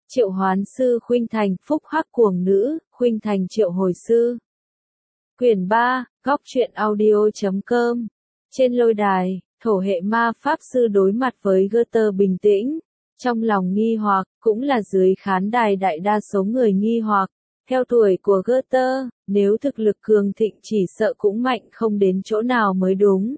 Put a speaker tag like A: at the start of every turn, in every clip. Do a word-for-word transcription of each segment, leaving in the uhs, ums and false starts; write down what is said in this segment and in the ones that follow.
A: Triệu hoán sư khuynh thành, phúc hắc cuồng nữ, khuynh thành triệu hồi sư. Quyển ba, góc truyện audio.com. Trên lôi đài, thổ hệ ma pháp sư đối mặt với Goethe bình tĩnh. Trong lòng nghi hoặc, cũng là dưới khán đài đại đa số người nghi hoặc. Theo tuổi của Goethe, nếu thực lực cường thịnh chỉ sợ cũng mạnh không đến chỗ nào mới đúng.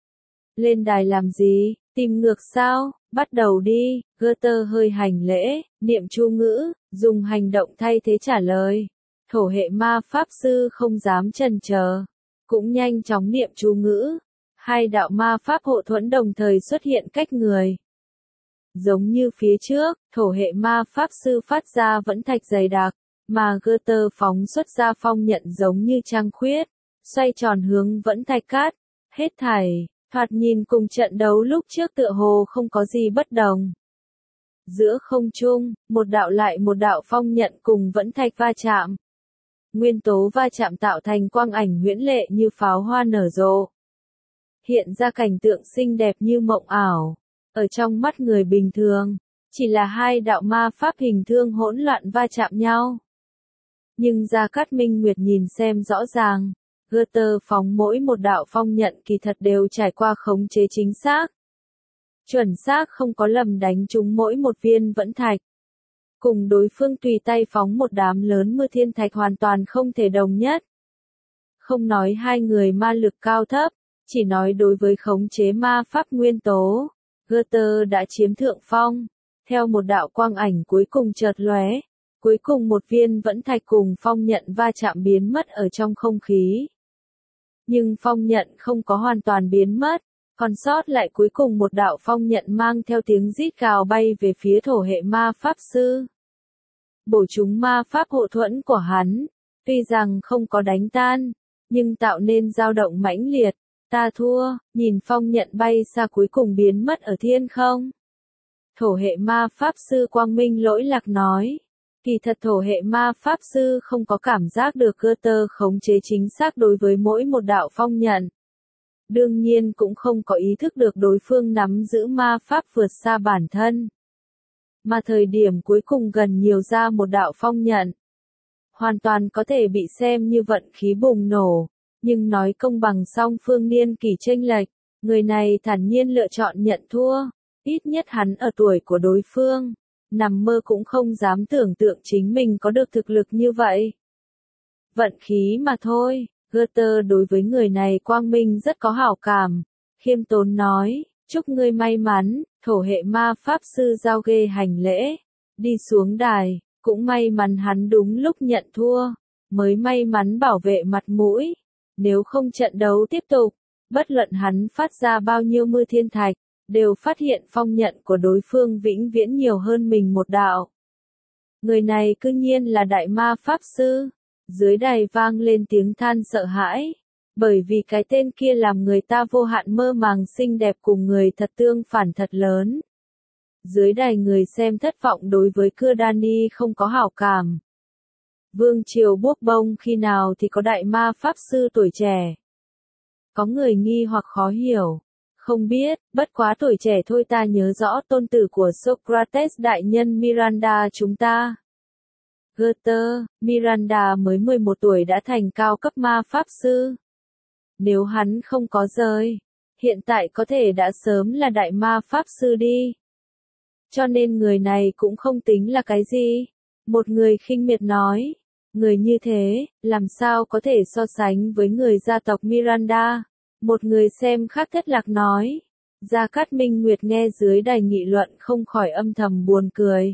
A: Lên đài làm gì, tìm ngược sao, bắt đầu đi, Goethe hơi hành lễ, niệm chú ngữ, dùng hành động thay thế trả lời. Thổ hệ ma pháp sư không dám chần chờ, cũng nhanh chóng niệm chú ngữ. Hai đạo ma pháp hộ thuẫn đồng thời xuất hiện cách người. Giống như phía trước, thổ hệ ma pháp sư phát ra vẫn thạch dày đặc, mà Goethe phóng xuất ra phong nhận giống như trăng khuyết, xoay tròn hướng vẫn thạch cát. Hết thảy, thoạt nhìn cùng trận đấu lúc trước tựa hồ không có gì bất đồng. Giữa không trung, một đạo lại một đạo phong nhận cùng vẫn thạch va chạm. Nguyên tố va chạm tạo thành quang ảnh huyễn lệ như pháo hoa nở rộ. Hiện ra cảnh tượng xinh đẹp như mộng ảo. Ở trong mắt người bình thường, chỉ là hai đạo ma pháp hình thương hỗn loạn va chạm nhau. Nhưng Gia Cát Minh Nguyệt nhìn xem rõ ràng, Goethe phóng mỗi một đạo phong nhận kỳ thật đều trải qua khống chế chính xác. Chuẩn xác không có lầm đánh trúng mỗi một viên vẫn thạch. Cùng đối phương tùy tay phóng một đám lớn mưa thiên thạch hoàn toàn không thể đồng nhất. Không nói hai người ma lực cao thấp, chỉ nói đối với khống chế ma pháp nguyên tố, Goethe đã chiếm thượng phong. Theo một đạo quang ảnh cuối cùng chợt lóe, cuối cùng một viên vẫn thạch cùng phong nhận va chạm biến mất ở trong không khí. Nhưng phong nhận không có hoàn toàn biến mất, còn sót lại cuối cùng một đạo phong nhận mang theo tiếng rít gào bay về phía thổ hệ ma pháp sư. Bổ trúng ma pháp hộ thuẫn của hắn, tuy rằng không có đánh tan, nhưng tạo nên dao động mãnh liệt. Ta thua, nhìn phong nhận bay xa cuối cùng biến mất ở thiên không. Thổ hệ ma pháp sư Quang Minh lỗi lạc nói. Kỳ thật thổ hệ ma pháp sư không có cảm giác được Goethe khống chế chính xác đối với mỗi một đạo phong nhận. Đương nhiên cũng không có ý thức được đối phương nắm giữ ma pháp vượt xa bản thân. Mà thời điểm cuối cùng gần nhiều ra một đạo phong nhận. Hoàn toàn có thể bị xem như vận khí bùng nổ. Nhưng nói công bằng song phương niên kỷ chênh lệch, người này thản nhiên lựa chọn nhận thua. Ít nhất hắn ở tuổi của đối phương, nằm mơ cũng không dám tưởng tượng chính mình có được thực lực như vậy. Vận khí mà thôi, Goethe đối với người này quang minh rất có hảo cảm. Khiêm tốn nói, chúc ngươi may mắn, thổ hệ ma pháp sư Giao Ghê hành lễ. Đi xuống đài, cũng may mắn hắn đúng lúc nhận thua, mới may mắn bảo vệ mặt mũi. Nếu không trận đấu tiếp tục, bất luận hắn phát ra bao nhiêu mưa thiên thạch, đều phát hiện phong nhận của đối phương vĩnh viễn nhiều hơn mình một đạo. Người này cư nhiên là đại ma pháp sư. Dưới đài vang lên tiếng than sợ hãi, bởi vì cái tên kia làm người ta vô hạn mơ màng xinh đẹp cùng người thật tương phản thật lớn. Dưới đài người xem thất vọng đối với Cưa Đani không có hảo cảm. Vương triều Buốc Bông khi nào thì có đại ma pháp sư tuổi trẻ? Có người nghi hoặc khó hiểu. Không biết, bất quá tuổi trẻ thôi ta nhớ rõ tôn tử của Socrates đại nhân Miranda chúng ta. Goethe, Miranda mới mười một tuổi đã thành cao cấp ma pháp sư. Nếu hắn không có rơi, hiện tại có thể đã sớm là đại ma pháp sư đi. Cho nên người này cũng không tính là cái gì. Một người khinh miệt nói. Người như thế, làm sao có thể so sánh với người gia tộc Miranda? Một người xem khác thất lạc nói. Gia Cát Minh Nguyệt nghe dưới đài nghị luận không khỏi âm thầm buồn cười.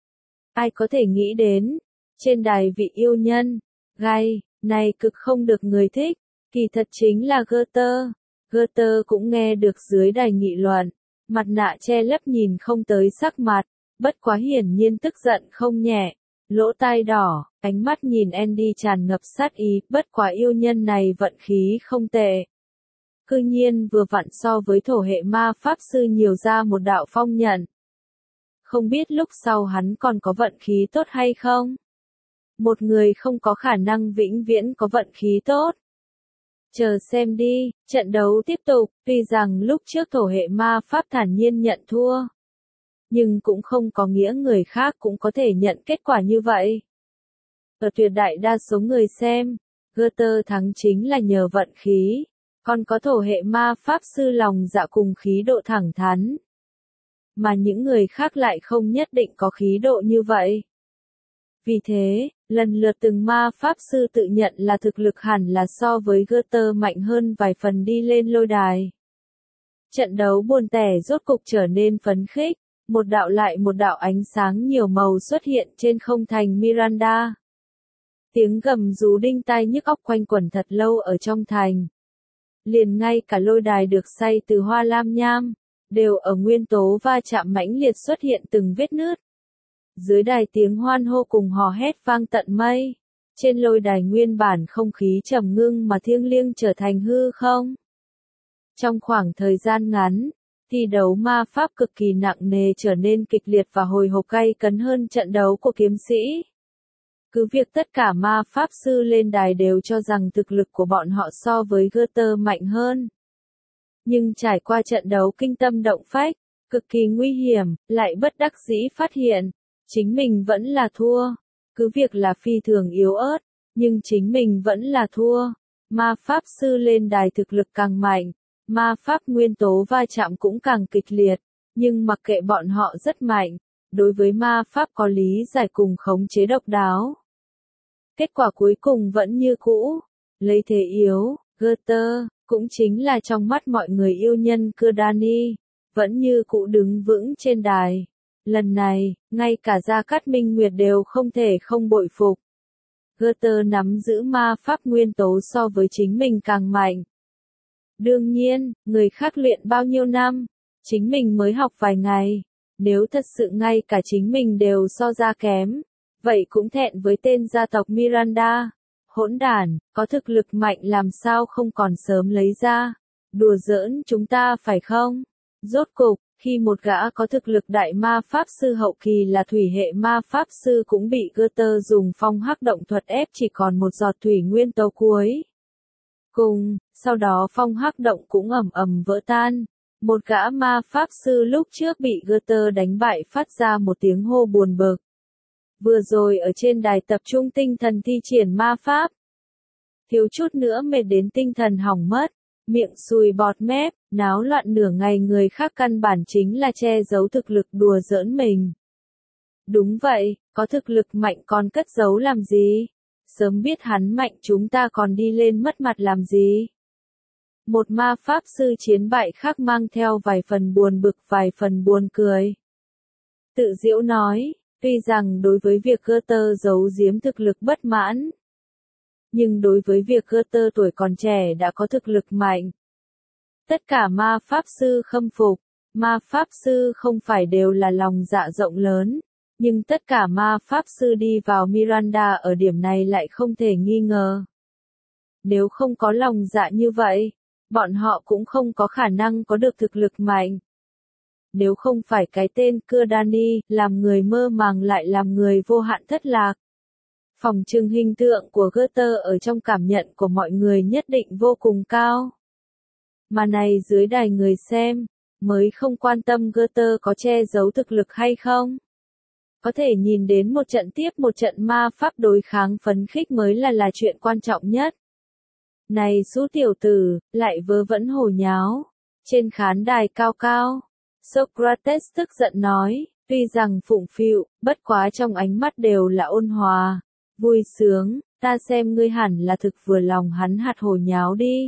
A: Ai có thể nghĩ đến, trên đài vị yêu nhân, gay, này cực không được người thích, kỳ thật chính là Goethe. Goethe cũng nghe được dưới đài nghị luận, mặt nạ che lấp nhìn không tới sắc mặt, bất quá hiển nhiên tức giận không nhẹ. Lỗ tai đỏ, ánh mắt nhìn Andy tràn ngập sát ý, bất quá yêu nhân này vận khí không tệ. Cư nhiên vừa vặn so với thổ hệ ma pháp sư nhiều ra một đạo phong nhận. Không biết lúc sau hắn còn có vận khí tốt hay không? Một người không có khả năng vĩnh viễn có vận khí tốt. Chờ xem đi, trận đấu tiếp tục, tuy rằng lúc trước thổ hệ ma pháp thản nhiên nhận thua. nhưng cũng không có nghĩa người khác cũng có thể nhận kết quả như vậy. Ở tuyệt đại đa số người xem, Goethe thắng chính là nhờ vận khí, còn có thổ hệ ma pháp sư lòng dạ cùng khí độ thẳng thắn. Mà những người khác lại không nhất định có khí độ như vậy. Vì thế, lần lượt từng ma pháp sư tự nhận là thực lực hẳn là so với Goethe mạnh hơn vài phần đi lên lôi đài. Trận đấu buồn tẻ rốt cục trở nên phấn khích, một đạo lại một đạo ánh sáng nhiều màu xuất hiện trên không thành Miranda. Tiếng gầm rú đinh tai nhức óc quanh quẩn thật lâu ở trong thành. Liền ngay cả lôi đài được xây từ hoa lam nham, đều ở nguyên tố va chạm mãnh liệt xuất hiện từng vết nứt. Dưới đài tiếng hoan hô cùng hò hét vang tận mây. Trên lôi đài nguyên bản không khí trầm ngưng mà thiêng liêng trở thành hư không. Trong khoảng thời gian ngắn, thi đấu ma pháp cực kỳ nặng nề trở nên kịch liệt và hồi hộp gay cấn hơn trận đấu của kiếm sĩ. Cứ việc tất cả ma pháp sư lên đài đều cho rằng thực lực của bọn họ so với Goethe mạnh hơn. Nhưng trải qua trận đấu kinh tâm động phách, cực kỳ nguy hiểm, lại bất đắc dĩ phát hiện, chính mình vẫn là thua. Cứ việc là phi thường yếu ớt, nhưng chính mình vẫn là thua. Ma pháp sư lên đài thực lực càng mạnh, ma pháp nguyên tố va chạm cũng càng kịch liệt, nhưng mặc kệ bọn họ rất mạnh, đối với ma pháp có lý giải cùng khống chế độc đáo. Kết quả cuối cùng vẫn như cũ, lấy thế yếu, Goethe, cũng chính là trong mắt mọi người yêu nhân Curdani, vẫn như cũ đứng vững trên đài. Lần này, ngay cả Gia Cát Minh Nguyệt đều không thể không bội phục. Goethe nắm giữ ma pháp nguyên tố so với chính mình càng mạnh. Đương nhiên, người khác luyện bao nhiêu năm, chính mình mới học vài ngày. Nếu thật sự ngay cả chính mình đều so ra kém, vậy cũng thẹn với tên gia tộc Miranda. Hỗn đản, có thực lực mạnh làm sao không còn sớm lấy ra. Đùa giỡn chúng ta phải không? Rốt cục, khi một gã có thực lực đại ma pháp sư hậu kỳ là thủy hệ ma pháp sư cũng bị Goethe dùng phong hắc động thuật ép chỉ còn một giọt thủy nguyên tố cuối. Cùng, sau đó phong hắc động cũng ầm ầm vỡ tan. Một gã ma pháp sư lúc trước bị Goethe đánh bại phát ra một tiếng hô buồn bực. Vừa rồi ở trên đài tập trung tinh thần thi triển ma pháp. Thiếu chút nữa mệt đến tinh thần hỏng mất, miệng sùi bọt mép, náo loạn nửa ngày người khác căn bản chính là che giấu thực lực đùa giỡn mình. Đúng vậy, có thực lực mạnh còn cất giấu làm gì? Sớm biết hắn mạnh chúng ta còn đi lên mất mặt làm gì? Một ma pháp sư chiến bại khác mang theo vài phần buồn bực vài phần buồn cười. Tự giễu nói, tuy rằng đối với việc Goethe giấu giếm thực lực bất mãn, nhưng đối với việc Goethe tuổi còn trẻ đã có thực lực mạnh, tất cả ma pháp sư khâm phục. Ma pháp sư không phải đều là lòng dạ rộng lớn, nhưng tất cả ma pháp sư đi vào Miranda ở điểm này lại không thể nghi ngờ. Nếu không có lòng dạ như vậy, bọn họ cũng không có khả năng có được thực lực mạnh. Nếu không phải cái tên Curdani, làm người mơ màng lại làm người vô hạn thất lạc. Phòng trừng hình tượng của Goethe ở trong cảm nhận của mọi người nhất định vô cùng cao. Mà này dưới đài người xem, mới không quan tâm Goethe có che giấu thực lực hay không. Có thể nhìn đến một trận tiếp một trận ma pháp đối kháng phấn khích mới là là chuyện quan trọng nhất. Này Sú tiểu tử, lại vớ vẩn hồ nháo. Trên khán đài cao cao, Socrates tức giận nói, tuy rằng phụng phịu, bất quá trong ánh mắt đều là ôn hòa, vui sướng, ta xem ngươi hẳn là thực vừa lòng hắn hạt hồ nháo đi.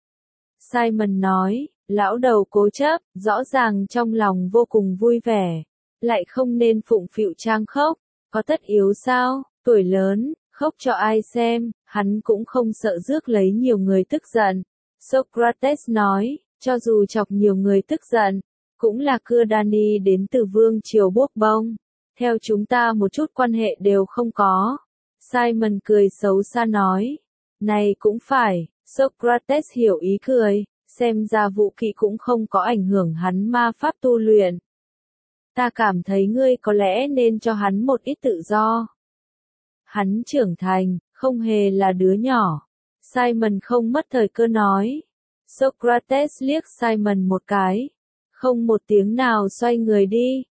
A: Simon nói, lão đầu cố chấp, rõ ràng trong lòng vô cùng vui vẻ, lại không nên phụng phịu trang khóc, có tất yếu sao, tuổi lớn, khóc cho ai xem, hắn cũng không sợ rước lấy nhiều người tức giận. Socrates nói, cho dù chọc nhiều người tức giận, cũng là Curdani đến từ vương triều Bốc Bông, theo chúng ta một chút quan hệ đều không có. Simon cười xấu xa nói, này cũng phải, Socrates hiểu ý cười, xem ra vũ kỵ cũng không có ảnh hưởng hắn ma pháp tu luyện. Ta cảm thấy ngươi có lẽ nên cho hắn một ít tự do. Hắn trưởng thành, không hề là đứa nhỏ. Simon không mất thời cơ nói. Socrates liếc Simon một cái, không một tiếng nào xoay người đi.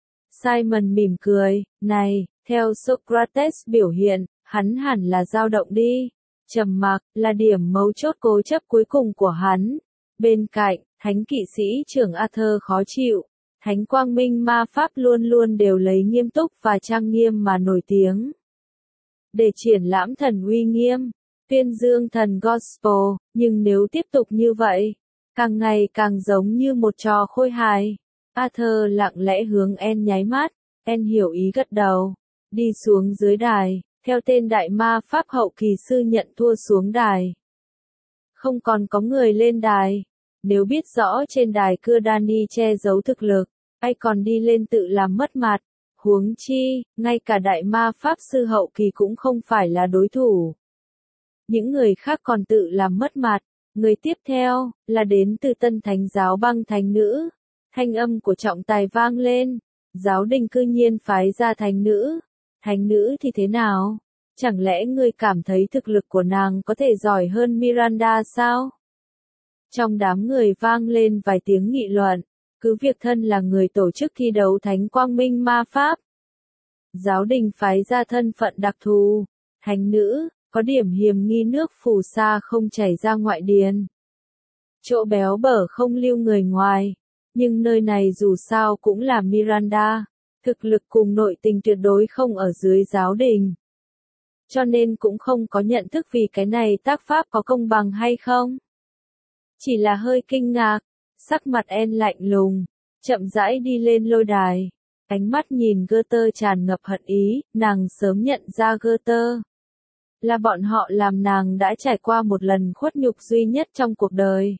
A: Simon mỉm cười, này, theo Socrates biểu hiện, hắn hẳn là dao động đi. Trầm mặc là điểm mấu chốt cố chấp cuối cùng của hắn. Bên cạnh, thánh kỵ sĩ trưởng Arthur khó chịu. Thánh quang minh ma pháp luôn luôn đều lấy nghiêm túc và trang nghiêm mà nổi tiếng. Để triển lãm thần uy nghiêm, tuyên dương thần Gospel, nhưng nếu tiếp tục như vậy, càng ngày càng giống như một trò khôi hài. Arthur lặng lẽ hướng Anne nháy mắt, Anne hiểu ý gật đầu, đi xuống dưới đài, theo tên đại ma pháp hậu kỳ sư nhận thua xuống đài. Không còn có người lên đài, nếu biết rõ trên đài cưa Dani che giấu thực lực, ai còn đi lên tự làm mất mặt, huống chi, ngay cả đại ma pháp sư hậu kỳ cũng không phải là đối thủ. Những người khác còn tự làm mất mặt, người tiếp theo, là đến từ tân thánh giáo băng thánh nữ. Thanh âm của trọng tài vang lên, giáo đình cư nhiên phái ra thánh nữ. Thánh nữ thì thế nào? Chẳng lẽ ngươi cảm thấy thực lực của nàng có thể giỏi hơn Miranda sao? Trong đám người vang lên vài tiếng nghị luận, cứ việc thân là người tổ chức thi đấu thánh quang minh ma pháp. Giáo đình phái ra thân phận đặc thù, thánh nữ, có điểm hiềm nghi nước phù sa không chảy ra ngoại điền. Chỗ béo bở không lưu người ngoài, nhưng nơi này dù sao cũng là Miranda, thực lực cùng nội tình tuyệt đối không ở dưới giáo đình. Cho nên cũng không có nhận thức vì cái này tác pháp có công bằng hay không. Chỉ là hơi kinh ngạc, sắc mặt Anne lạnh lùng, chậm rãi đi lên lôi đài. Ánh mắt nhìn Goethe tràn ngập hận ý, nàng sớm nhận ra Goethe. Là bọn họ làm nàng đã trải qua một lần khuất nhục duy nhất trong cuộc đời.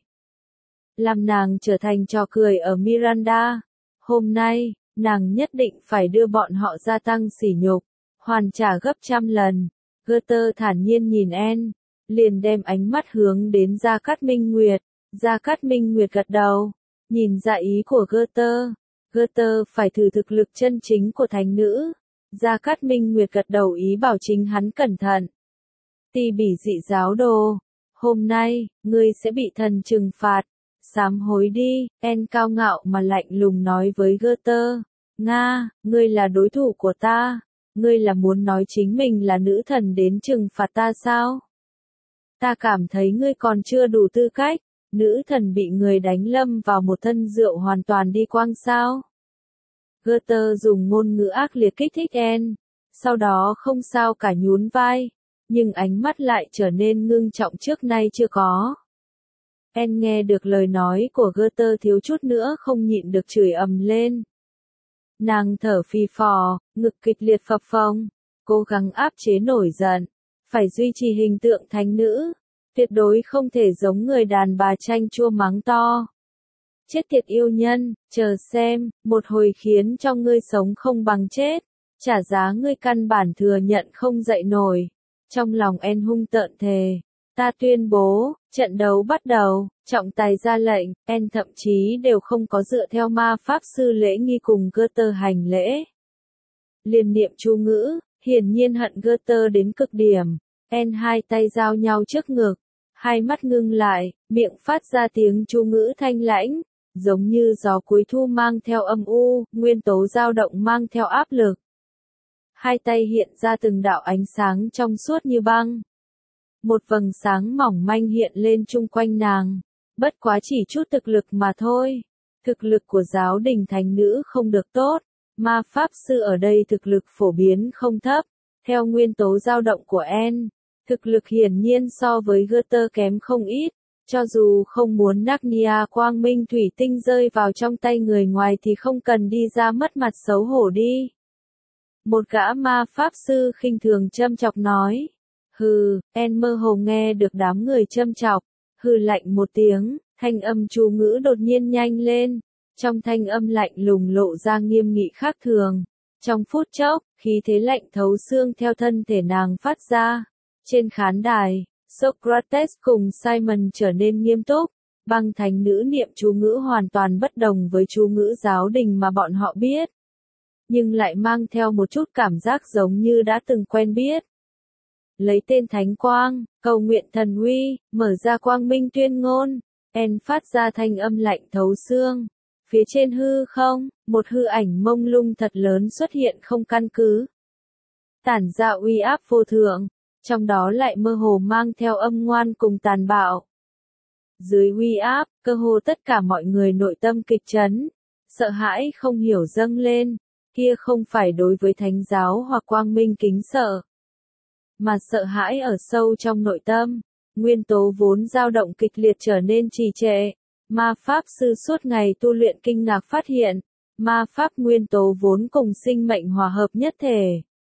A: Làm nàng trở thành trò cười ở Miranda. Hôm nay, nàng nhất định phải đưa bọn họ gia tăng sỉ nhục, hoàn trả gấp trăm lần. Goethe thản nhiên nhìn Anne, liền đem ánh mắt hướng đến Gia Cát Minh Nguyệt. Gia Cát Minh Nguyệt gật đầu, nhìn ra ý của Goethe. Goethe phải thử thực lực chân chính của thánh nữ. Gia Cát Minh Nguyệt gật đầu ý bảo chính hắn cẩn thận. Ti bỉ dị giáo đồ, hôm nay, ngươi sẽ bị thần trừng phạt. Sám hối đi, En cao ngạo mà lạnh lùng nói với Goethe. Nga, ngươi là đối thủ của ta. Ngươi là muốn nói chính mình là nữ thần đến trừng phạt ta sao? Ta cảm thấy ngươi còn chưa đủ tư cách. Nữ thần bị người đánh lâm vào một thân rượu hoàn toàn đi quang sao? Goethe dùng ngôn ngữ ác liệt kích thích En. Sau đó không sao cả nhún vai. Nhưng ánh mắt lại trở nên ngưng trọng trước nay chưa có. En nghe được lời nói của Goethe thiếu chút nữa không nhịn được chửi ầm lên. Nàng thở phì phò, ngực kịch liệt phập phồng, cố gắng áp chế nổi giận, phải duy trì hình tượng thánh nữ, tuyệt đối không thể giống người đàn bà chanh chua mắng to. Chết tiệt yêu nhân, chờ xem, một hồi khiến cho ngươi sống không bằng chết, trả giá ngươi căn bản thừa nhận không dậy nổi. Trong lòng En hung tợn thề, ta tuyên bố, trận đấu bắt đầu, trọng tài ra lệnh, En thậm chí đều không có dựa theo ma pháp sư lễ nghi cùng Goethe hành lễ. Liên niệm chú ngữ, hiển nhiên hận Goethe đến cực điểm, En hai tay giao nhau trước ngực, hai mắt ngưng lại, miệng phát ra tiếng chú ngữ thanh lãnh, giống như gió cuối thu mang theo âm u, nguyên tố dao động mang theo áp lực. Hai tay hiện ra từng đạo ánh sáng trong suốt như băng. Một vầng sáng mỏng manh hiện lên chung quanh nàng. Bất quá chỉ chút thực lực mà thôi. Thực lực của giáo đình thánh nữ không được tốt. Ma pháp sư ở đây thực lực phổ biến không thấp. Theo nguyên tố dao động của En, thực lực hiển nhiên so với Goethe kém không ít. Cho dù không muốn Narnia quang minh thủy tinh rơi vào trong tay người ngoài thì không cần đi ra mất mặt xấu hổ đi. Một gã ma pháp sư khinh thường châm chọc nói. Hừ, En mơ hồ nghe được đám người châm chọc. Hừ lạnh một tiếng, thanh âm chú ngữ đột nhiên nhanh lên. Trong thanh âm lạnh lùng lộ ra nghiêm nghị khác thường. Trong phút chốc, khí thế lạnh thấu xương theo thân thể nàng phát ra. Trên khán đài, Socrates cùng Simon trở nên nghiêm túc. Băng thánh nữ niệm chú ngữ hoàn toàn bất đồng với chú ngữ giáo đình mà bọn họ biết. Nhưng lại mang theo một chút cảm giác giống như đã từng quen biết. Lấy tên Thánh Quang, cầu nguyện thần uy, mở ra quang minh tuyên ngôn, En phát ra thanh âm lạnh thấu xương. Phía trên hư không, một hư ảnh mông lung thật lớn xuất hiện không căn cứ. Tản ra uy áp vô thượng, trong đó lại mơ hồ mang theo âm ngoan cùng tàn bạo. Dưới uy áp, cơ hồ tất cả mọi người nội tâm kịch chấn, sợ hãi không hiểu dâng lên, kia không phải đối với thánh giáo hoặc quang minh kính sợ, mà sợ hãi ở sâu trong nội tâm, nguyên tố vốn dao động kịch liệt trở nên trì trệ. Ma pháp sư suốt ngày tu luyện kinh ngạc phát hiện, ma pháp nguyên tố vốn cùng sinh mệnh hòa hợp nhất thể.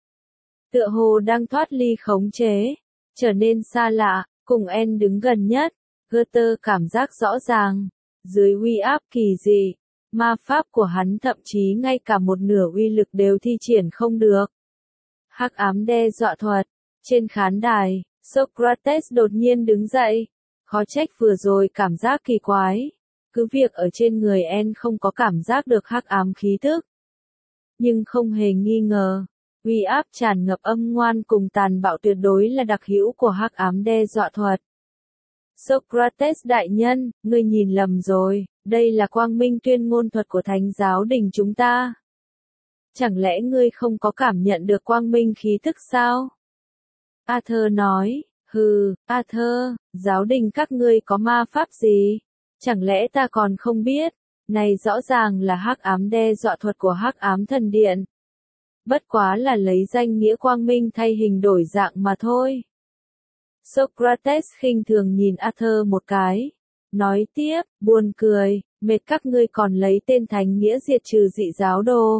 A: Tựa hồ đang thoát ly khống chế, trở nên xa lạ, cùng En đứng gần nhất, Goethe cảm giác rõ ràng, dưới uy áp kỳ dị, ma pháp của hắn thậm chí ngay cả một nửa uy lực đều thi triển không được. Hắc ám đe dọa thuật, trên khán đài, Socrates đột nhiên đứng dậy, khó trách vừa rồi cảm giác kỳ quái. Cứ việc ở trên người En không có cảm giác được hắc ám khí tức. Nhưng không hề nghi ngờ, uy áp tràn ngập âm ngoan cùng tàn bạo tuyệt đối là đặc hữu của hắc ám đe dọa thuật. Socrates đại nhân, ngươi nhìn lầm rồi, đây là quang minh tuyên ngôn thuật của thánh giáo đình chúng ta. Chẳng lẽ ngươi không có cảm nhận được quang minh khí tức sao? Arthur nói, hừ, Arthur, giáo đình các ngươi có ma pháp gì? Chẳng lẽ ta còn không biết, này rõ ràng là hắc ám đe dọa thuật của hắc ám thần điện. Bất quá là lấy danh nghĩa quang minh thay hình đổi dạng mà thôi. Socrates khinh thường nhìn Arthur một cái, nói tiếp, buồn cười, mệt các ngươi còn lấy tên thánh nghĩa diệt trừ dị giáo đồ.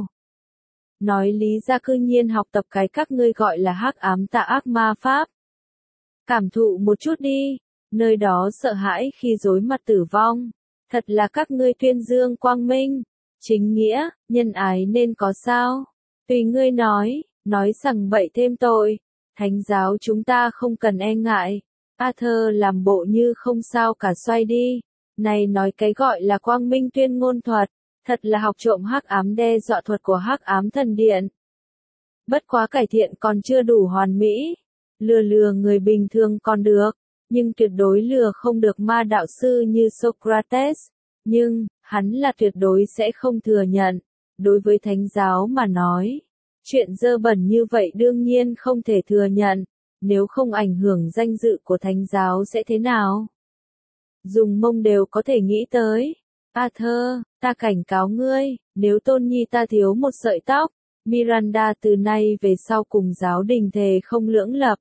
A: Nói lý ra cư nhiên học tập cái các ngươi gọi là hắc ám tà ác ma pháp. Cảm thụ một chút đi. Nơi đó sợ hãi khi đối mặt tử vong, thật là các ngươi tuyên dương quang minh, chính nghĩa, nhân ái nên có sao? Tùy ngươi nói, nói sằng bậy thêm tội, thánh giáo chúng ta không cần e ngại. Arthur làm bộ như không sao cả xoay đi, này nói cái gọi là quang minh tuyên ngôn thuật, thật là học trộm hắc ám đe dọa thuật của hắc ám thần điện. Bất quá cải thiện còn chưa đủ hoàn mỹ, lừa lừa người bình thường còn được. Nhưng tuyệt đối lừa không được ma đạo sư như Socrates, nhưng, hắn là tuyệt đối sẽ không thừa nhận. Đối với thánh giáo mà nói, chuyện dơ bẩn như vậy đương nhiên không thể thừa nhận, nếu không ảnh hưởng danh dự của thánh giáo sẽ thế nào? Dùng mông đều có thể nghĩ tới. Arthur, ta cảnh cáo ngươi, nếu tôn nhi ta thiếu một sợi tóc, Miranda từ nay về sau cùng giáo đình thề không lưỡng lập.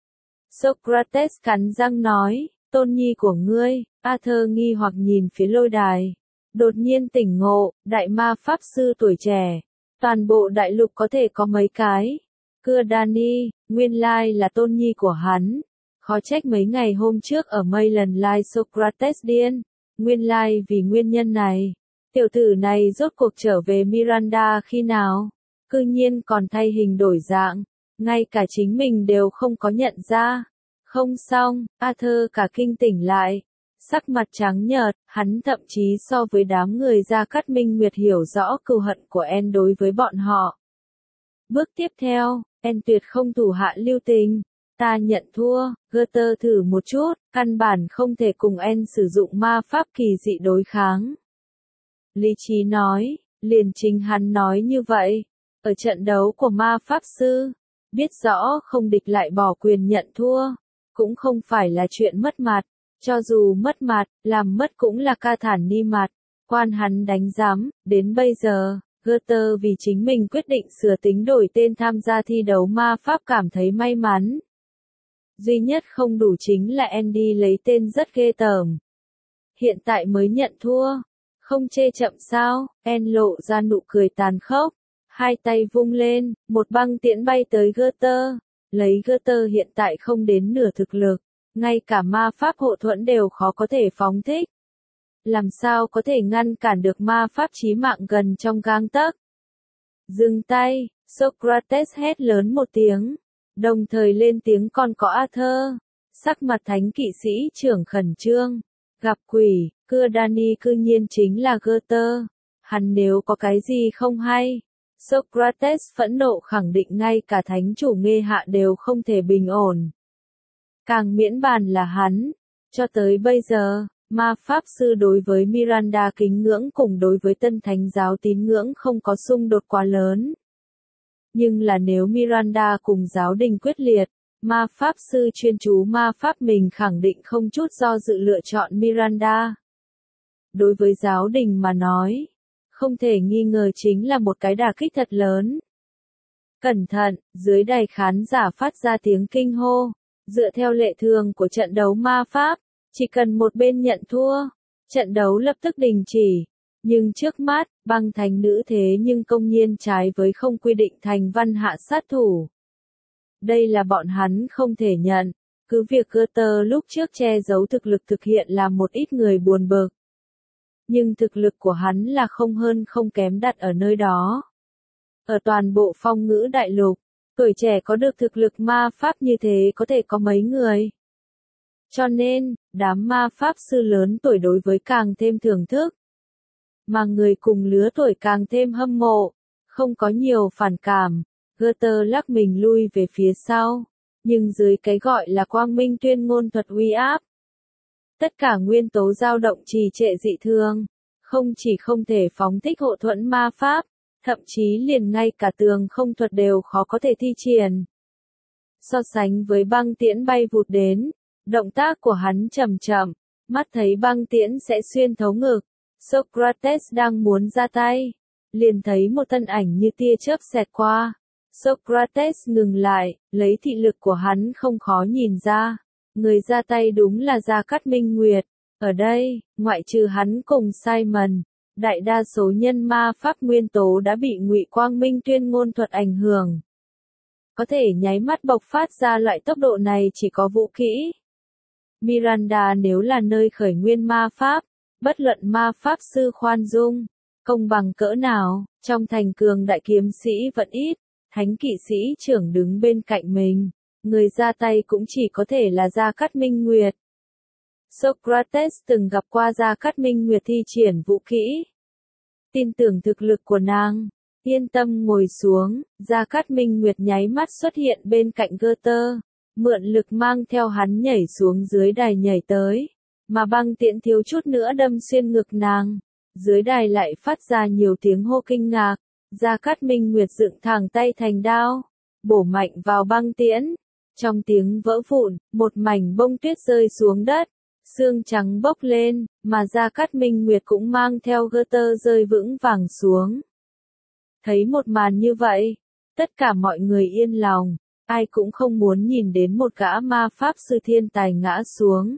A: Socrates cắn răng nói, tôn nhi của ngươi. Arthur nghi hoặc nhìn phía lôi đài. Đột nhiên tỉnh ngộ, đại ma pháp sư tuổi trẻ. Toàn bộ đại lục có thể có mấy cái. Cưa Dani, nguyên lai là tôn nhi của hắn. Khó trách mấy ngày hôm trước ở mây lần lai Socrates điên. Nguyên lai vì nguyên nhân này. Tiểu tử này rốt cuộc trở về Miranda khi nào? Cư nhiên còn thay hình đổi dạng. Ngay cả chính mình đều không có nhận ra. Không xong, Arthur cả kinh tỉnh lại. Sắc mặt trắng nhợt, hắn thậm chí so với đám người Gia Cát Minh Nguyệt hiểu rõ cừu hận của En đối với bọn họ. Bước tiếp theo, En tuyệt không thủ hạ lưu tình. Ta nhận thua, Goethe thử một chút, căn bản không thể cùng En sử dụng ma pháp kỳ dị đối kháng. Lý trí nói, liền chính hắn nói như vậy. Ở trận đấu của ma pháp sư, biết rõ không địch lại bỏ quyền nhận thua, cũng không phải là chuyện mất mặt, cho dù mất mặt, làm mất cũng là ca thản ni mặt, quan hắn đánh giám, đến bây giờ, Goethe vì chính mình quyết định sửa tính đổi tên tham gia thi đấu ma pháp cảm thấy may mắn. Duy nhất không đủ chính là Andy lấy tên rất ghê tởm. Hiện tại mới nhận thua, không chê chậm sao, En lộ ra nụ cười tàn khốc. Hai tay vung lên, một băng tiễn bay tới Goethe, lấy Goethe hiện tại không đến nửa thực lực, ngay cả ma pháp hộ thuẫn đều khó có thể phóng thích. Làm sao có thể ngăn cản được ma pháp chí mạng gần trong gang tấc? Dừng tay, Socrates hét lớn một tiếng, đồng thời lên tiếng còn có Arthur, sắc mặt thánh kỵ sĩ trưởng khẩn trương, gặp quỷ, cưa Dani cư nhiên chính là Goethe, hắn nếu có cái gì không hay. Socrates phẫn nộ khẳng định ngay cả thánh chủ Nghê Hạ đều không thể bình ổn. Càng miễn bàn là hắn. Cho tới bây giờ, Ma Pháp Sư đối với Miranda kính ngưỡng cùng đối với Tân Thánh giáo tín ngưỡng không có xung đột quá lớn. Nhưng là nếu Miranda cùng giáo đình quyết liệt, Ma Pháp Sư chuyên chú ma pháp mình khẳng định không chút do dự lựa chọn Miranda. Đối với giáo đình mà nói, không thể nghi ngờ chính là một cái đả kích thật lớn. Cẩn thận, dưới đài khán giả phát ra tiếng kinh hô. Dựa theo lệ thường của trận đấu ma pháp, chỉ cần một bên nhận thua, trận đấu lập tức đình chỉ. Nhưng trước mắt, băng thánh nữ thế nhưng công nhiên trái với không quy định thành văn hạ sát thủ. Đây là bọn hắn không thể nhận, cứ việc Goethe lúc trước che giấu thực lực thực hiện làm một ít người buồn bực. Nhưng thực lực của hắn là không hơn không kém đặt ở nơi đó. Ở toàn bộ phong ngữ đại lục, tuổi trẻ có được thực lực ma pháp như thế có thể có mấy người. Cho nên, đám ma pháp sư lớn tuổi đối với càng thêm thưởng thức. Mà người cùng lứa tuổi càng thêm hâm mộ, không có nhiều phản cảm. Goethe lắc mình lui về phía sau, nhưng dưới cái gọi là quang minh tuyên ngôn thuật uy áp. Tất cả nguyên tố dao động trì trệ dị thường, không chỉ không thể phóng thích hộ thuẫn ma pháp, thậm chí liền ngay cả tường không thuật đều khó có thể thi triển. So sánh với băng tiễn bay vụt đến, động tác của hắn chậm chậm, mắt thấy băng tiễn sẽ xuyên thấu ngực. Socrates đang muốn ra tay, liền thấy một thân ảnh như tia chớp xẹt qua. Socrates ngừng lại, lấy thị lực của hắn không khó nhìn ra. Người ra tay đúng là Gia Cát Minh Nguyệt. Ở đây, ngoại trừ hắn cùng Simon, đại đa số nhân ma pháp nguyên tố đã bị Ngụy Quang Minh tuyên ngôn thuật ảnh hưởng. Có thể nháy mắt bộc phát ra loại tốc độ này chỉ có vũ kỹ. Miranda nếu là nơi khởi nguyên ma pháp, bất luận ma pháp sư khoan dung, công bằng cỡ nào, trong thành cường đại kiếm sĩ vẫn ít, thánh kỵ sĩ trưởng đứng bên cạnh mình, người ra tay cũng chỉ có thể là Gia Cát Minh Nguyệt. Socrates từng gặp qua Gia Cát Minh Nguyệt thi triển vũ kỹ. Tin tưởng thực lực của nàng, yên tâm ngồi xuống, Gia Cát Minh Nguyệt nháy mắt xuất hiện bên cạnh Goethe, mượn lực mang theo hắn nhảy xuống dưới đài nhảy tới. Mà băng tiễn thiếu chút nữa đâm xuyên ngực nàng. Dưới đài lại phát ra nhiều tiếng hô kinh ngạc. Gia Cát Minh Nguyệt dựng thẳng tay thành đao, bổ mạnh vào băng tiễn. Trong tiếng vỡ vụn, một mảnh bông tuyết rơi xuống đất, xương trắng bốc lên, mà Gia Cát Minh Nguyệt cũng mang theo Goethe rơi vững vàng xuống. Thấy một màn như vậy, tất cả mọi người yên lòng, ai cũng không muốn nhìn đến một gã ma pháp sư thiên tài ngã xuống.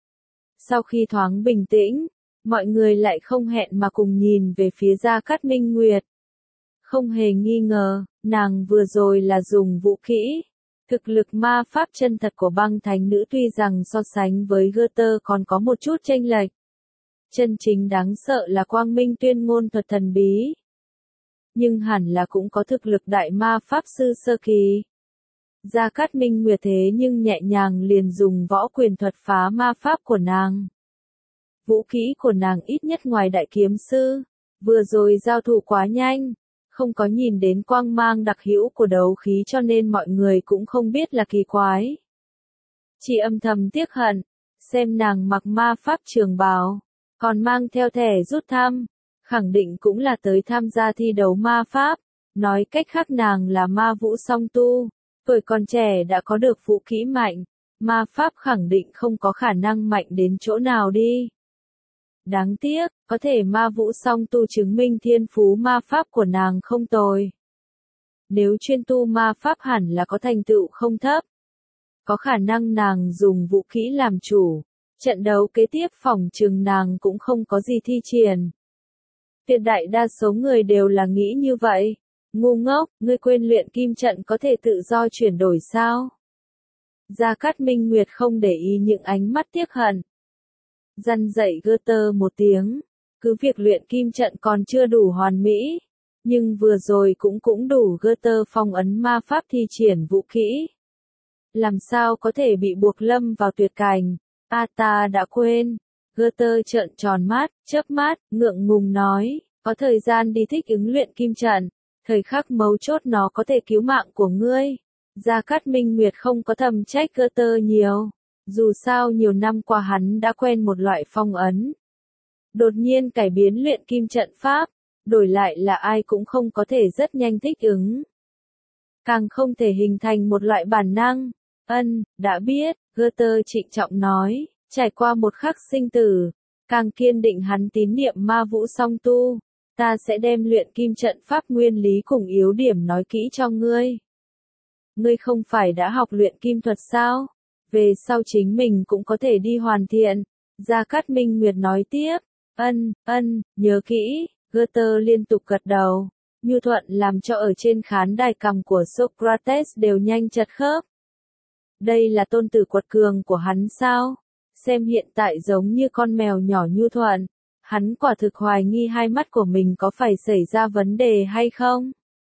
A: Sau khi thoáng bình tĩnh, mọi người lại không hẹn mà cùng nhìn về phía Gia Cát Minh Nguyệt. Không hề nghi ngờ, nàng vừa rồi là dùng vũ kỹ. Thực lực ma pháp chân thật của băng thánh nữ tuy rằng so sánh với Goethe còn có một chút chênh lệch. Chân chính đáng sợ là quang minh tuyên ngôn thuật thần bí. Nhưng hẳn là cũng có thực lực đại ma pháp sư sơ kỳ. Gia Cát Minh Nguyệt thế nhưng nhẹ nhàng liền dùng võ quyền thuật phá ma pháp của nàng. Vũ kỹ của nàng ít nhất ngoài đại kiếm sư, vừa rồi giao thủ quá nhanh, không có nhìn đến quang mang đặc hữu của đấu khí cho nên mọi người cũng không biết là kỳ quái. Chỉ âm thầm tiếc hận, xem nàng mặc ma pháp trường bào, còn mang theo thẻ rút thăm, khẳng định cũng là tới tham gia thi đấu ma pháp, nói cách khác nàng là ma vũ song tu. Tuổi còn trẻ đã có được vũ kỹ mạnh, ma pháp khẳng định không có khả năng mạnh đến chỗ nào đi. Đáng tiếc, có thể ma vũ song tu chứng minh thiên phú ma pháp của nàng không tồi. Nếu chuyên tu ma pháp hẳn là có thành tựu không thấp. Có khả năng nàng dùng vũ kỹ làm chủ, trận đấu kế tiếp phòng trường nàng cũng không có gì thi triển. Tuyệt đại đa số người đều là nghĩ như vậy. Ngu ngốc, ngươi quên luyện kim trận có thể tự do chuyển đổi sao? Gia Cát Minh Nguyệt không để ý những ánh mắt tiếc hận. Răn dạy Goethe một tiếng, cứ việc luyện kim trận còn chưa đủ hoàn mỹ, nhưng vừa rồi cũng cũng đủ Goethe phong ấn ma pháp thi triển vũ kỹ. Làm sao có thể bị buộc lâm vào tuyệt cảnh? A ta đã quên. Goethe trợn tròn mắt, chớp mắt, ngượng ngùng nói, có thời gian đi thích ứng luyện kim trận. Thời khắc mấu chốt nó có thể cứu mạng của ngươi. Gia Cát Minh Nguyệt không có thầm trách Goethe nhiều. Dù sao nhiều năm qua hắn đã quen một loại phong ấn. Đột nhiên cải biến luyện kim trận pháp, đổi lại là ai cũng không có thể rất nhanh thích ứng. Càng không thể hình thành một loại bản năng. Ân, đã biết, Goethe trịnh trọng nói, trải qua một khắc sinh tử, càng kiên định hắn tín niệm ma vũ song tu. Ta sẽ đem luyện kim trận pháp nguyên lý cùng yếu điểm nói kỹ cho ngươi. Ngươi không phải đã học luyện kim thuật sao? Về sau chính mình cũng có thể đi hoàn thiện. Gia Cát Minh Nguyệt nói tiếp. Ân, ân, nhớ kỹ. Goethe liên tục gật đầu. Nhu thuận làm cho ở trên khán đài cằm của Socrates đều nhanh chật khớp. Đây là tôn tử quật cường của hắn sao? Xem hiện tại giống như con mèo nhỏ nhu thuận. Hắn quả thực hoài nghi hai mắt của mình có phải xảy ra vấn đề hay không?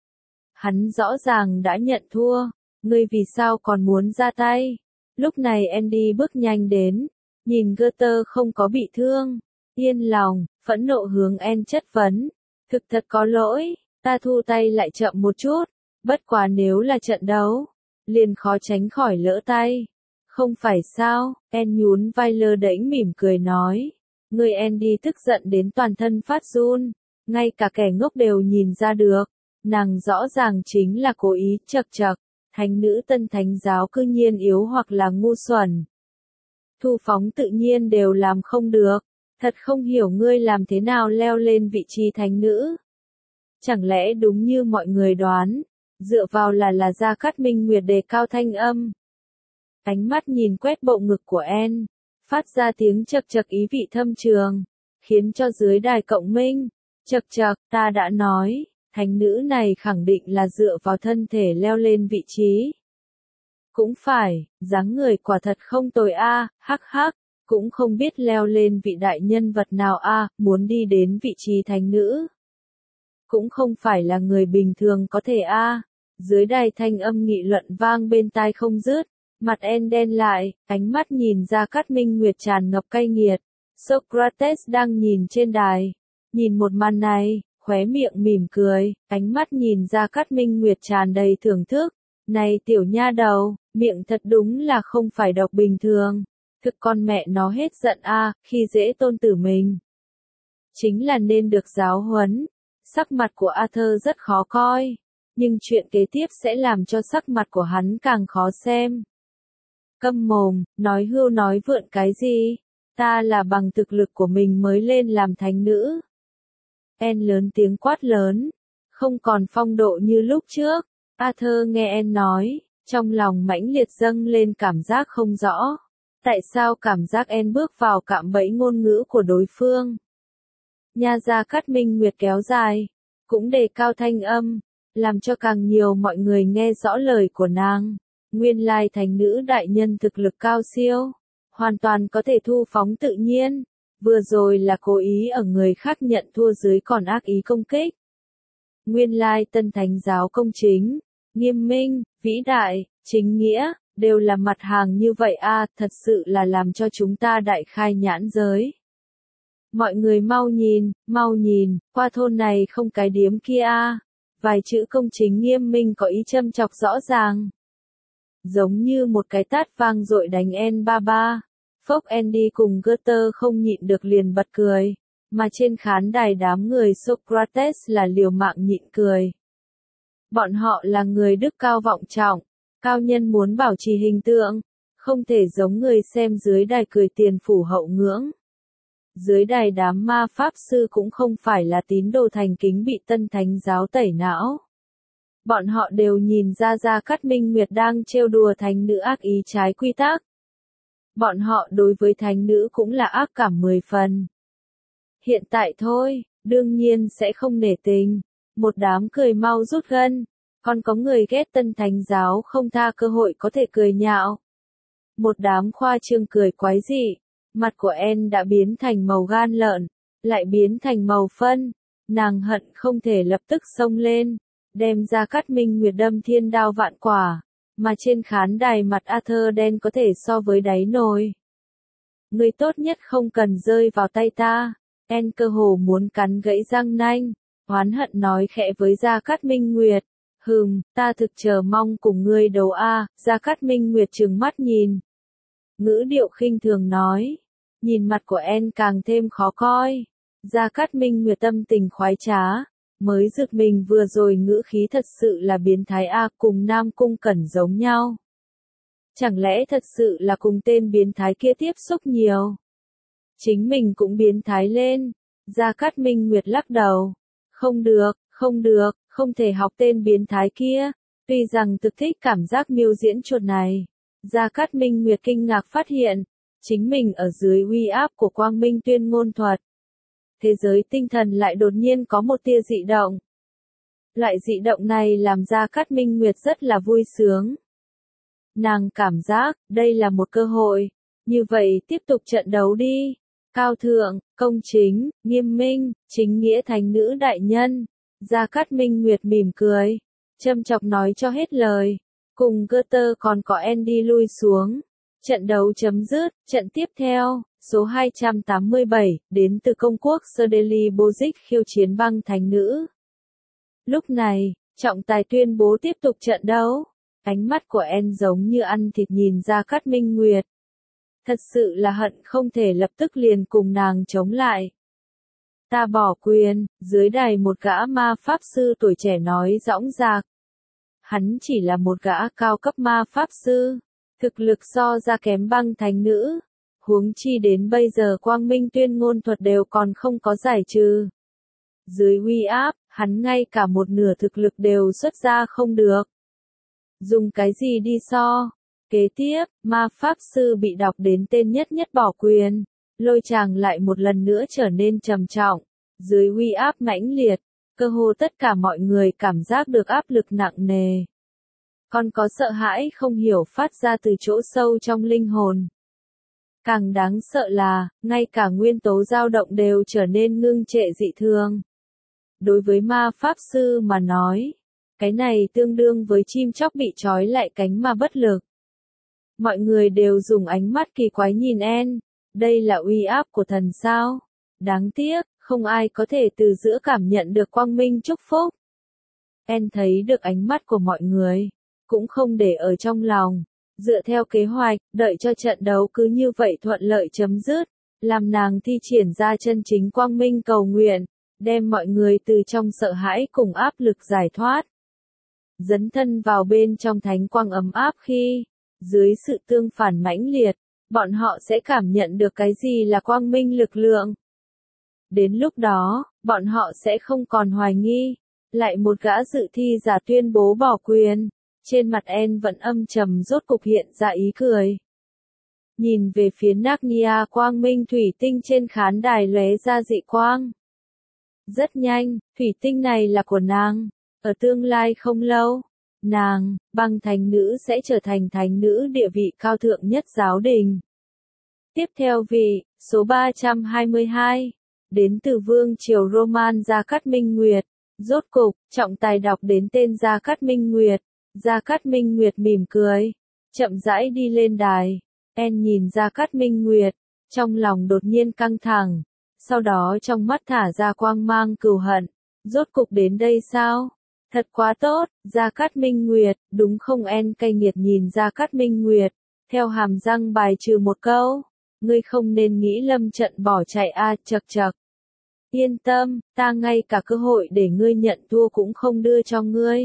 A: Hắn rõ ràng đã nhận thua. Ngươi vì sao còn muốn ra tay? Lúc này Andy bước nhanh đến. Nhìn Goethe không có bị thương. Yên lòng, phẫn nộ hướng En chất vấn. Thực thật có lỗi, ta thu tay lại chậm một chút. Bất quá nếu là trận đấu, liền khó tránh khỏi lỡ tay. Không phải sao? En nhún vai lơ đễnh mỉm cười nói. Người Andy tức giận đến toàn thân phát run. Ngay cả kẻ ngốc đều nhìn ra được. Nàng rõ ràng chính là cố ý chậc chậc. Thánh nữ tân thánh giáo cư nhiên yếu hoặc là ngu xuẩn. Thu phóng tự nhiên đều làm không được. Thật không hiểu ngươi làm thế nào leo lên vị trí thánh nữ. Chẳng lẽ đúng như mọi người đoán, dựa vào là là Gia Cát Minh Nguyệt đề cao thanh âm. Ánh mắt nhìn quét bộ ngực của En, phát ra tiếng chậc chậc ý vị thâm trường, khiến cho dưới đài cộng minh, chậc chậc, ta đã nói, thánh nữ này khẳng định là dựa vào thân thể leo lên vị trí. Cũng phải, dáng người quả thật không tồi a, hắc hắc, cũng không biết leo lên vị đại nhân vật nào a, muốn đi đến vị trí thánh nữ. Cũng không phải là người bình thường có thể a. Dưới đài thanh âm nghị luận vang bên tai không dứt, mặt En đen lại, ánh mắt nhìn ra Cát Minh Nguyệt tràn ngập cay nghiệt. Socrates đang nhìn trên đài, nhìn một màn này, khóe miệng mỉm cười, ánh mắt nhìn ra Cát Minh Nguyệt tràn đầy thưởng thức. Này tiểu nha đầu, miệng thật đúng là không phải độc bình thường. Thực con mẹ nó hết giận a, khi dễ tôn tử mình. Chính là nên được giáo huấn. Sắc mặt của Arthur rất khó coi, nhưng chuyện kế tiếp sẽ làm cho sắc mặt của hắn càng khó xem. Câm mồm, nói hưu nói vượn cái gì? Ta là bằng thực lực của mình mới lên làm thánh nữ. En lớn tiếng quát lớn, không còn phong độ như lúc trước. Arthur nghe En nói, trong lòng mãnh liệt dâng lên cảm giác không rõ. Tại sao cảm giác En bước vào cạm bẫy ngôn ngữ của đối phương? Nha Gia Cát Minh Nguyệt kéo dài, cũng đề cao thanh âm, làm cho càng nhiều mọi người nghe rõ lời của nàng. Nguyên lai thánh nữ đại nhân thực lực cao siêu, hoàn toàn có thể thu phóng tự nhiên. Vừa rồi là cố ý ở người khác nhận thua dưới còn ác ý công kích. Nguyên lai tân thánh giáo công chính, nghiêm minh, vĩ đại, chính nghĩa, đều là mặt hàng như vậy a, thật sự là làm cho chúng ta đại khai nhãn giới. Mọi người mau nhìn, mau nhìn, qua thôn này không cái điếm kia a. Vài chữ công chính nghiêm minh có ý châm chọc rõ ràng. Giống như một cái tát vang dội đánh En ba ba. Phốc Andy cùng Goethe không nhịn được liền bật cười, mà trên khán đài đám người Socrates là liều mạng nhịn cười. Bọn họ là người đức cao vọng trọng, cao nhân muốn bảo trì hình tượng, không thể giống người xem dưới đài cười tiền phủ hậu ngưỡng. Dưới đài đám ma pháp sư cũng không phải là tín đồ thành kính bị tân thánh giáo tẩy não. Bọn họ đều nhìn ra Gia Cát Minh Nguyệt đang trêu đùa thánh nữ ác ý trái quy tắc. Bọn họ đối với thánh nữ cũng là ác cảm mười phần. Hiện tại thôi, đương nhiên sẽ không nể tình. Một đám cười mau rút gân. Còn có người ghét tân thánh giáo không tha cơ hội có thể cười nhạo. Một đám khoa trương cười quái dị. Mặt của En đã biến thành màu gan lợn, lại biến thành màu phân. Nàng hận không thể lập tức xông lên, đem Gia Cát Minh Nguyệt đâm thiên đao vạn quả, mà trên khán đài mặt Arthur đen có thể so với đáy nồi. Người tốt nhất không cần rơi vào tay ta. En cơ hồ muốn cắn gãy răng nanh, oán hận nói khẽ với Gia Cát Minh Nguyệt. Hừm, ta thực chờ mong cùng ngươi đấu a. Gia Cát Minh Nguyệt trừng mắt nhìn. ngữ điệu khinh thường nói. Nhìn mặt của En càng thêm khó coi. Gia Cát Minh Nguyệt tâm tình khoái trá, mới giật mình vừa rồi ngữ khí thật sự là biến thái a, cùng Nam Cung Cẩn giống nhau. Chẳng lẽ thật sự là cùng tên biến thái kia tiếp xúc nhiều? Chính mình cũng biến thái lên. Gia Cát Minh Nguyệt lắc đầu. Không được, không được, không thể học tên biến thái kia. Tuy rằng thực thích cảm giác miêu diễn chuột này. Gia Cát Minh Nguyệt kinh ngạc phát hiện, chính mình ở dưới uy áp của Quang Minh Tuyên Ngôn Thuật. Thế giới tinh thần lại đột nhiên có một tia dị động. Loại dị động này làm Gia Cát Minh Nguyệt rất là vui sướng. Nàng cảm giác, đây là một cơ hội. Như vậy tiếp tục trận đấu đi. Cao thượng, công chính, nghiêm minh, chính nghĩa thánh nữ đại nhân. Gia Cát Minh Nguyệt mỉm cười. Châm chọc nói cho hết lời. Cùng Goethe còn có Andy lui xuống. Trận đấu chấm dứt, trận tiếp theo, số hai trăm tám mươi bảy, đến từ công quốc Serdeli Bozic khiêu chiến băng thánh nữ. Lúc này, trọng tài tuyên bố tiếp tục trận đấu. Ánh mắt của En giống như ăn thịt nhìn Gia Cát Minh Nguyệt. Thật sự là hận không thể lập tức liền cùng nàng chống lại. Ta bỏ quyền, dưới đài một gã ma pháp sư tuổi trẻ nói dõng dạc. Hắn chỉ là một gã cao cấp ma pháp sư, thực lực so ra kém băng thánh nữ. Huống chi đến bây giờ Quang Minh Tuyên Ngôn Thuật đều còn không có giải trừ. Dưới uy áp, hắn ngay cả một nửa thực lực đều xuất ra không được. Dùng cái gì đi so? Kế tiếp, ma pháp sư bị đọc đến tên nhất nhất bỏ quyền. Lôi chàng lại một lần nữa trở nên trầm trọng. Dưới uy áp mãnh liệt, cơ hồ tất cả mọi người cảm giác được áp lực nặng nề. Còn có sợ hãi không hiểu phát ra từ chỗ sâu trong linh hồn. Càng đáng sợ là, ngay cả nguyên tố dao động đều trở nên ngưng trệ dị thường. Đối với ma pháp sư mà nói, cái này tương đương với chim chóc bị trói lại cánh mà bất lực. Mọi người đều dùng ánh mắt kỳ quái nhìn En, đây là uy áp của thần sao? Đáng tiếc, không ai có thể từ giữa cảm nhận được quang minh chúc phúc. En thấy được ánh mắt của mọi người, cũng không để ở trong lòng. Dựa theo kế hoạch, đợi cho trận đấu cứ như vậy thuận lợi chấm dứt, làm nàng thi triển ra chân chính quang minh cầu nguyện, đem mọi người từ trong sợ hãi cùng áp lực giải thoát. Dấn thân vào bên trong thánh quang ấm áp khi, dưới sự tương phản mãnh liệt, bọn họ sẽ cảm nhận được cái gì là quang minh lực lượng. Đến lúc đó, bọn họ sẽ không còn hoài nghi. Lại một gã dự thi giả tuyên bố bỏ quyền. Trên mặt En vẫn âm trầm rốt cục hiện ra ý cười. Nhìn về phía Narnia quang minh thủy tinh trên khán đài lóe ra dị quang. Rất nhanh, thủy tinh này là của nàng. Ở tương lai không lâu, nàng, băng thánh nữ sẽ trở thành thánh nữ địa vị cao thượng nhất giáo đình. Tiếp theo vị, số ba trăm hai mươi hai, đến từ vương triều Roman Gia Cát Minh Nguyệt. Rốt cục, trọng tài đọc đến tên Gia Cát Minh Nguyệt. Gia Cát Minh Nguyệt mỉm cười, chậm rãi đi lên đài. En nhìn Gia Cát Minh Nguyệt, trong lòng đột nhiên căng thẳng, sau đó trong mắt thả ra quang mang cừu hận. Rốt cục đến đây sao? Thật quá tốt, Gia Cát Minh Nguyệt, đúng không? En cay nghiệt nhìn Gia Cát Minh Nguyệt, theo hàm răng bài trừ một câu. Ngươi không nên nghĩ lâm trận bỏ chạy a, à, chậc chậc. Yên tâm, ta ngay cả cơ hội để ngươi nhận thua cũng không đưa cho ngươi.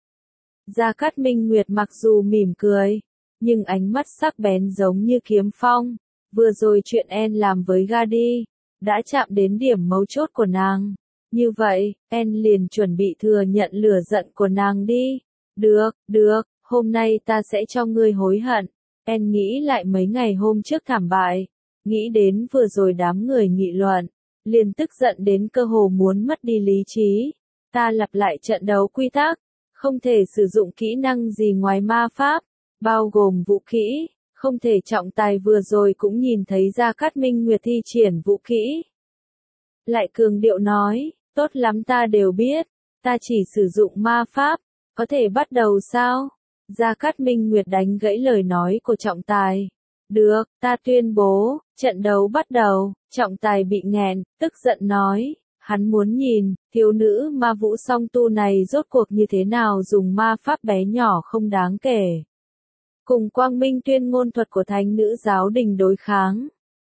A: Gia Cát Minh Nguyệt mặc dù mỉm cười, nhưng ánh mắt sắc bén giống như kiếm phong. Vừa rồi chuyện En làm với Gadi, đã chạm đến điểm mấu chốt của nàng. Như vậy, En liền chuẩn bị thừa nhận lửa giận của nàng đi. Được, được, hôm nay ta sẽ cho ngươi hối hận. En nghĩ lại mấy ngày hôm trước thảm bại, nghĩ đến vừa rồi đám người nghị luận, liền tức giận đến cơ hồ muốn mất đi lý trí. Ta lặp lại trận đấu quy tắc, không thể sử dụng kỹ năng gì ngoài ma pháp, bao gồm vũ kỹ, không thể. Trọng tài vừa rồi cũng nhìn thấy Gia Cát Minh Nguyệt thi triển vũ kỹ. Lại cường điệu nói, tốt lắm, ta đều biết, ta chỉ sử dụng ma pháp, có thể bắt đầu sao? Gia Cát Minh Nguyệt đánh gãy lời nói của trọng tài. Được, ta tuyên bố, trận đấu bắt đầu. Trọng tài bị nghẹn, tức giận nói, hắn muốn nhìn, thiếu nữ ma vũ song tu này rốt cuộc như thế nào dùng ma pháp bé nhỏ không đáng kể. cùng quang minh tuyên ngôn thuật của thánh nữ giáo đình đối kháng.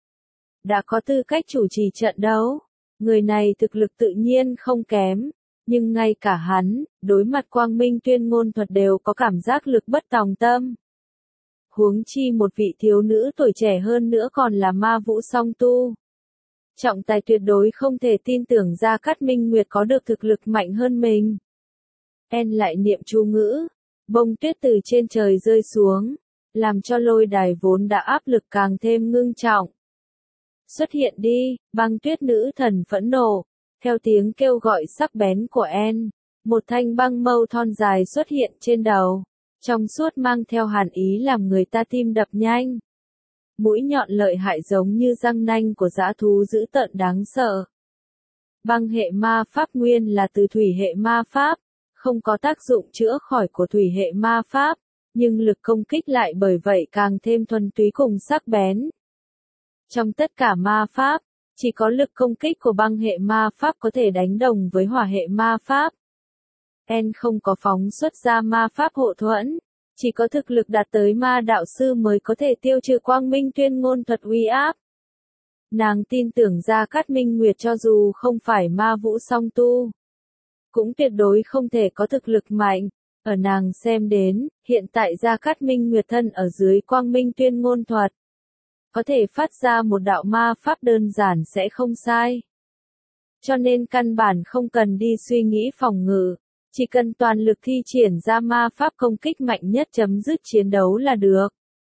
A: Đã có tư cách chủ trì trận đấu, người này thực lực tự nhiên không kém, nhưng ngay cả hắn, đối mặt quang minh tuyên ngôn thuật đều có cảm giác lực bất tòng tâm. Huống chi một vị thiếu nữ tuổi trẻ hơn nữa còn là ma vũ song tu. Trọng tài tuyệt đối không thể tin tưởng Gia Cát Minh Nguyệt có được thực lực mạnh hơn mình. En lại niệm chú ngữ, bông tuyết từ trên trời rơi xuống, làm cho lôi đài vốn đã áp lực càng thêm ngưng trọng. Xuất hiện đi, băng tuyết nữ thần phẫn nộ, theo tiếng kêu gọi sắc bén của En, một thanh băng mâu thon dài xuất hiện trên đầu, trong suốt mang theo hàn ý làm người ta tim đập nhanh. Mũi nhọn lợi hại giống như răng nanh của dã thú dữ tợn đáng sợ. Băng hệ ma pháp nguyên là từ thủy hệ ma pháp, không có tác dụng chữa khỏi của thủy hệ ma pháp, nhưng lực công kích lại bởi vậy càng thêm thuần túy cùng sắc bén. Trong tất cả ma pháp, chỉ có lực công kích của băng hệ ma pháp có thể đánh đồng với hỏa hệ ma pháp. En không có phóng xuất ra ma pháp hộ thuẫn, chỉ có thực lực đạt tới ma đạo sư mới có thể tiêu trừ quang minh tuyên ngôn thuật uy áp. Nàng tin tưởng Gia Cát Minh Nguyệt cho dù không phải ma vũ song tu, cũng tuyệt đối không thể có thực lực mạnh. Ở nàng xem đến, hiện tại Gia Cát Minh Nguyệt thân ở dưới quang minh tuyên ngôn thuật, có thể phát ra một đạo ma pháp đơn giản sẽ không sai. Cho nên căn bản không cần đi suy nghĩ phòng ngự, chỉ cần toàn lực thi triển ra ma pháp công kích mạnh nhất chấm dứt chiến đấu là được.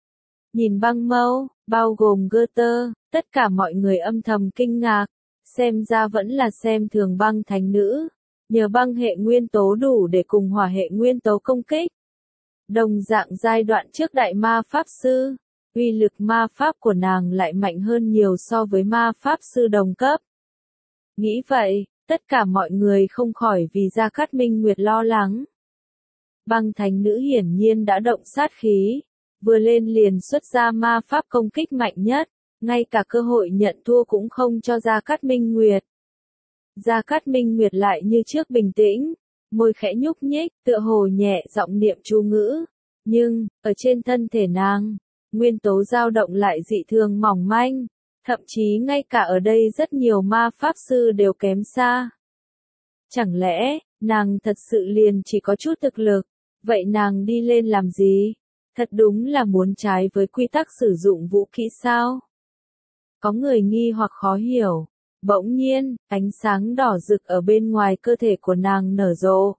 A: Nhìn băng mâu, bao gồm Goethe, tất cả mọi người âm thầm kinh ngạc, xem ra vẫn là xem thường băng thánh nữ, nhờ băng hệ nguyên tố đủ để cùng hỏa hệ nguyên tố công kích. Đồng dạng giai đoạn trước đại ma pháp sư, uy lực ma pháp của nàng lại mạnh hơn nhiều so với ma pháp sư đồng cấp. Nghĩ vậy, tất cả mọi người không khỏi vì Gia Cát Minh Nguyệt lo lắng. Băng thánh nữ hiển nhiên đã động sát khí, vừa lên liền xuất ra ma pháp công kích mạnh nhất, ngay cả cơ hội nhận thua cũng không cho Gia Cát Minh Nguyệt. Gia Cát Minh Nguyệt lại như trước bình tĩnh, môi khẽ nhúc nhích, tựa hồ nhẹ giọng niệm chú ngữ, nhưng, ở trên thân thể nàng, nguyên tố dao động lại dị thường mỏng manh, thậm chí ngay cả ở đây rất nhiều ma pháp sư đều kém xa. Chẳng lẽ, nàng thật sự liền chỉ có chút thực lực, vậy nàng đi lên làm gì? Thật đúng là muốn trái với quy tắc sử dụng vũ khí sao? Có người nghi hoặc khó hiểu. Bỗng nhiên, ánh sáng đỏ rực ở bên ngoài cơ thể của nàng nở rộ.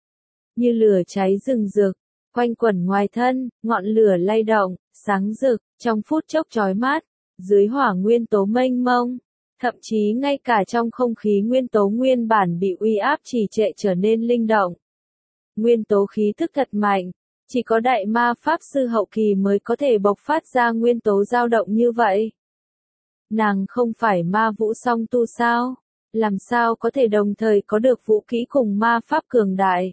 A: Như lửa cháy rừng rực, quanh quẩn ngoài thân, ngọn lửa lay động, sáng rực, trong phút chốc chói mắt, dưới hỏa nguyên tố mênh mông. Thậm chí ngay cả trong không khí nguyên tố nguyên bản bị uy áp trì trệ trở nên linh động. Nguyên tố khí thức thật mạnh, chỉ có đại ma pháp sư hậu kỳ mới có thể bộc phát ra nguyên tố dao động như vậy. Nàng không phải ma vũ song tu sao? Làm sao có thể đồng thời có được vũ khí cùng ma pháp cường đại?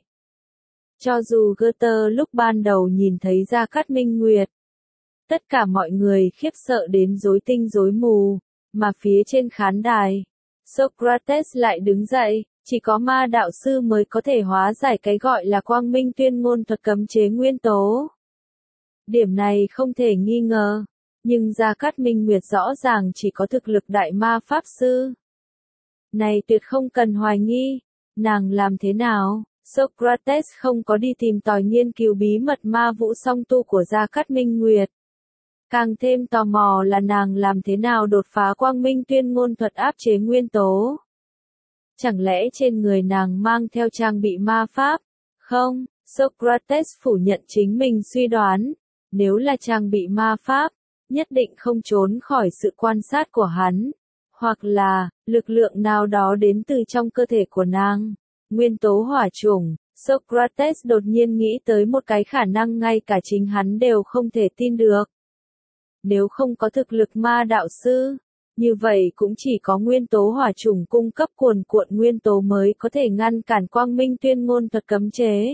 A: Cho dù Goethe lúc ban đầu nhìn thấy Gia Cát Minh Nguyệt, tất cả mọi người khiếp sợ đến rối tinh rối mù, mà phía trên khán đài, Socrates lại đứng dậy, chỉ có ma đạo sư mới có thể hóa giải cái gọi là quang minh tuyên ngôn thuật cấm chế nguyên tố. Điểm này không thể nghi ngờ. Nhưng Gia Cát Minh Nguyệt rõ ràng chỉ có thực lực đại ma pháp sư. Này tuyệt không cần hoài nghi, nàng làm thế nào? Socrates không có đi tìm tòi nghiên cứu bí mật ma vũ song tu của Gia Cát Minh Nguyệt. Càng thêm tò mò là nàng làm thế nào đột phá quang minh tuyên ngôn thuật áp chế nguyên tố. Chẳng lẽ trên người nàng mang theo trang bị ma pháp? Không, Socrates phủ nhận chính mình suy đoán. Nếu là trang bị ma pháp, nhất định không trốn khỏi sự quan sát của hắn, hoặc là, lực lượng nào đó đến từ trong cơ thể của nàng. Nguyên tố hỏa chủng, Socrates đột nhiên nghĩ tới một cái khả năng ngay cả chính hắn đều không thể tin được. Nếu không có thực lực ma đạo sư, như vậy cũng chỉ có nguyên tố hỏa chủng cung cấp cuồn cuộn nguyên tố mới có thể ngăn cản quang minh tuyên ngôn thuật cấm chế.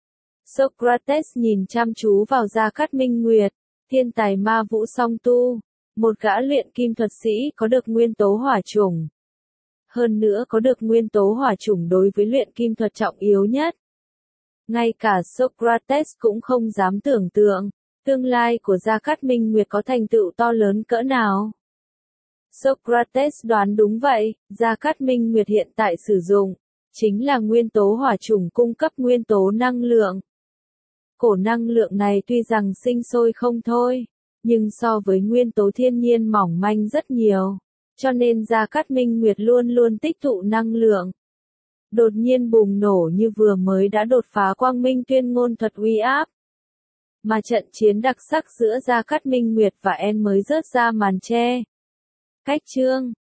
A: Socrates nhìn chăm chú vào Gia Cát Minh Nguyệt, thiên tài ma vũ song tu, một gã luyện kim thuật sĩ có được nguyên tố hỏa chủng. Hơn nữa có được nguyên tố hỏa chủng đối với luyện kim thuật trọng yếu nhất. Ngay cả Socrates cũng không dám tưởng tượng, Tương lai của Gia Cát Minh Nguyệt có thành tựu to lớn cỡ nào? Socrates đoán đúng vậy, Gia Cát Minh Nguyệt hiện tại sử dụng, chính là nguyên tố hỏa chủng cung cấp nguyên tố năng lượng. Cổ năng lượng này tuy rằng sinh sôi không thôi, nhưng so với nguyên tố thiên nhiên mỏng manh rất nhiều, cho nên Gia Cát Minh Nguyệt luôn luôn tích tụ năng lượng. Đột nhiên bùng nổ như vừa mới đã đột phá quang minh tuyên ngôn thuật uy áp. Mà trận chiến đặc sắc giữa Gia Cát Minh Nguyệt và En mới rớt ra màn che. Cách chương